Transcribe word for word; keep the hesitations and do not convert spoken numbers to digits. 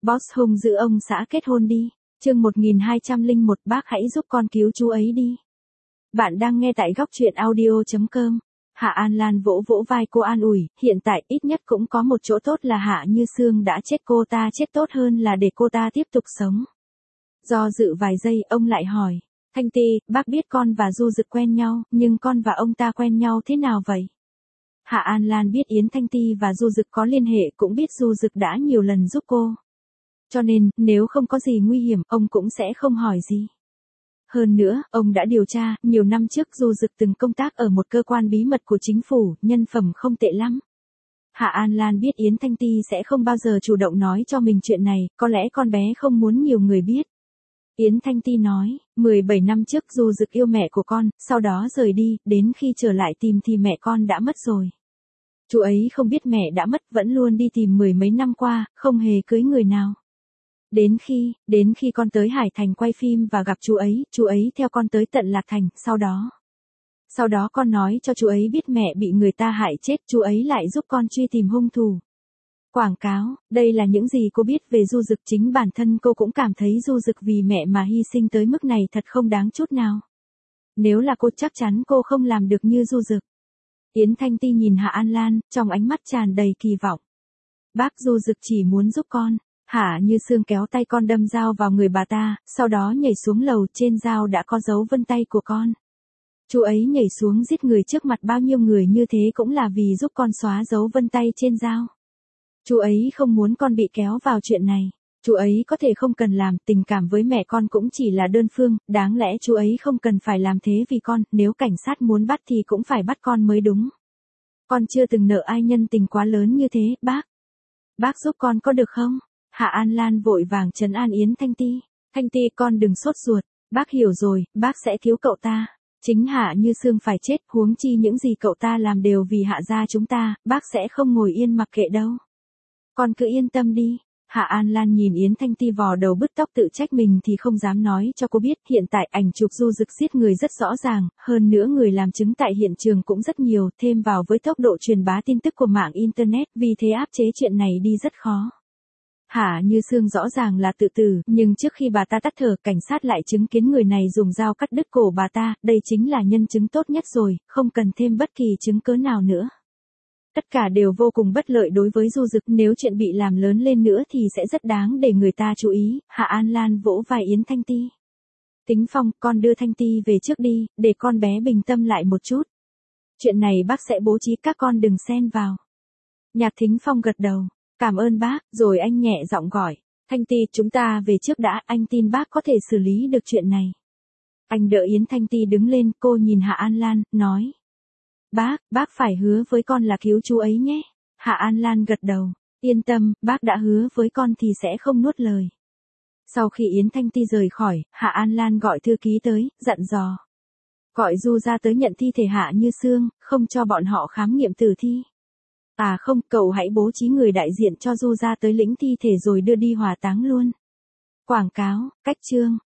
Boss hung giữ ông xã kết hôn đi. Chương một nghìn hai trăm lẻ một bác hãy giúp con cứu chú ấy đi. Bạn đang nghe tại góc truyện audio chấm com. Hạ An Lan vỗ vỗ vai cô an ủi, hiện tại ít nhất cũng có một chỗ tốt là Hạ Như Sương đã chết, cô ta chết tốt hơn là để cô ta tiếp tục sống. Do dự vài giây ông lại hỏi, Thanh Ti, bác biết con và Du Dực quen nhau, nhưng con và ông ta quen nhau thế nào vậy? Hạ An Lan biết Yến Thanh Ti và Du Dực có liên hệ, cũng biết Du Dực đã nhiều lần giúp cô. Cho nên, nếu không có gì nguy hiểm, ông cũng sẽ không hỏi gì. Hơn nữa, ông đã điều tra, nhiều năm trước Du Dực từng công tác ở một cơ quan bí mật của chính phủ, nhân phẩm không tệ lắm. Hạ An Lan biết Yến Thanh Ti sẽ không bao giờ chủ động nói cho mình chuyện này, có lẽ con bé không muốn nhiều người biết. Yến Thanh Ti nói, mười bảy năm trước Du Dực yêu mẹ của con, sau đó rời đi, đến khi trở lại tìm thì mẹ con đã mất rồi. Chú ấy không biết mẹ đã mất, vẫn luôn đi tìm mười mấy năm qua, không hề cưới người nào. Đến khi, đến khi con tới Hải Thành quay phim và gặp chú ấy, chú ấy theo con tới tận Lạc Thành, sau đó. Sau đó con nói cho chú ấy biết mẹ bị người ta hại chết, chú ấy lại giúp con truy tìm hung thủ. Quảng cáo, đây là những gì cô biết về Du Dực, chính bản thân cô cũng cảm thấy Du Dực vì mẹ mà hy sinh tới mức này thật không đáng chút nào. Nếu là cô chắc chắn cô không làm được như Du Dực. Yến Thanh Ti nhìn Hạ An Lan, trong ánh mắt tràn đầy kỳ vọng. Bác, Du Dực chỉ muốn giúp con. Hạ Như Sương kéo tay con đâm dao vào người bà ta, sau đó nhảy xuống lầu, trên dao đã có dấu vân tay của con. Chú ấy nhảy xuống giết người trước mặt bao nhiêu người như thế cũng là vì giúp con xóa dấu vân tay trên dao. Chú ấy không muốn con bị kéo vào chuyện này. Chú ấy có thể không cần làm, tình cảm với mẹ con cũng chỉ là đơn phương, đáng lẽ chú ấy không cần phải làm thế vì con, nếu cảnh sát muốn bắt thì cũng phải bắt con mới đúng. Con chưa từng nợ ai nhân tình quá lớn như thế, bác. Bác giúp con có được không? Hạ An Lan vội vàng trấn an Yến Thanh Ti. Thanh Ti, con đừng sốt ruột, bác hiểu rồi, bác sẽ cứu cậu ta. Chính Hạ Như Sương phải chết, huống chi những gì cậu ta làm đều vì Hạ gia chúng ta, bác sẽ không ngồi yên mặc kệ đâu. Con cứ yên tâm đi. Hạ An Lan nhìn Yến Thanh Ti vò đầu bứt tóc tự trách mình thì không dám nói cho cô biết, hiện tại ảnh chụp Du Dực giết người rất rõ ràng, hơn nữa người làm chứng tại hiện trường cũng rất nhiều, thêm vào với tốc độ truyền bá tin tức của mạng Internet, vì thế áp chế chuyện này đi rất khó. Hạ Như Sương rõ ràng là tự tử, nhưng trước khi bà ta tắt thở, cảnh sát lại chứng kiến người này dùng dao cắt đứt cổ bà ta, đây chính là nhân chứng tốt nhất rồi, không cần thêm bất kỳ chứng cứ nào nữa. Tất cả đều vô cùng bất lợi đối với Du Dực, nếu chuyện bị làm lớn lên nữa thì sẽ rất đáng để người ta chú ý. Hạ An Lan vỗ vai Yến Thanh Ti. Tính Phong, con đưa Thanh Ti về trước đi, để con bé bình tâm lại một chút. Chuyện này bác sẽ bố trí, các con đừng xen vào. Nhạc Thính Phong gật đầu. Cảm ơn bác, rồi anh nhẹ giọng gọi. Thanh Ti, chúng ta về trước đã, anh tin bác có thể xử lý được chuyện này. Anh đỡ Yến Thanh Ti đứng lên, cô nhìn Hạ An Lan, nói. Bác, bác phải hứa với con là cứu chú ấy nhé. Hạ An Lan gật đầu. Yên tâm, bác đã hứa với con thì sẽ không nuốt lời. Sau khi Yến Thanh Ti rời khỏi, Hạ An Lan gọi thư ký tới, dặn dò. Gọi Du ra tới nhận thi thể Hạ Như Sương, không cho bọn họ khám nghiệm tử thi. À không, cậu hãy bố trí người đại diện cho Du ra tới lĩnh thi thể rồi đưa đi hỏa táng luôn. Quảng cáo, cách chương.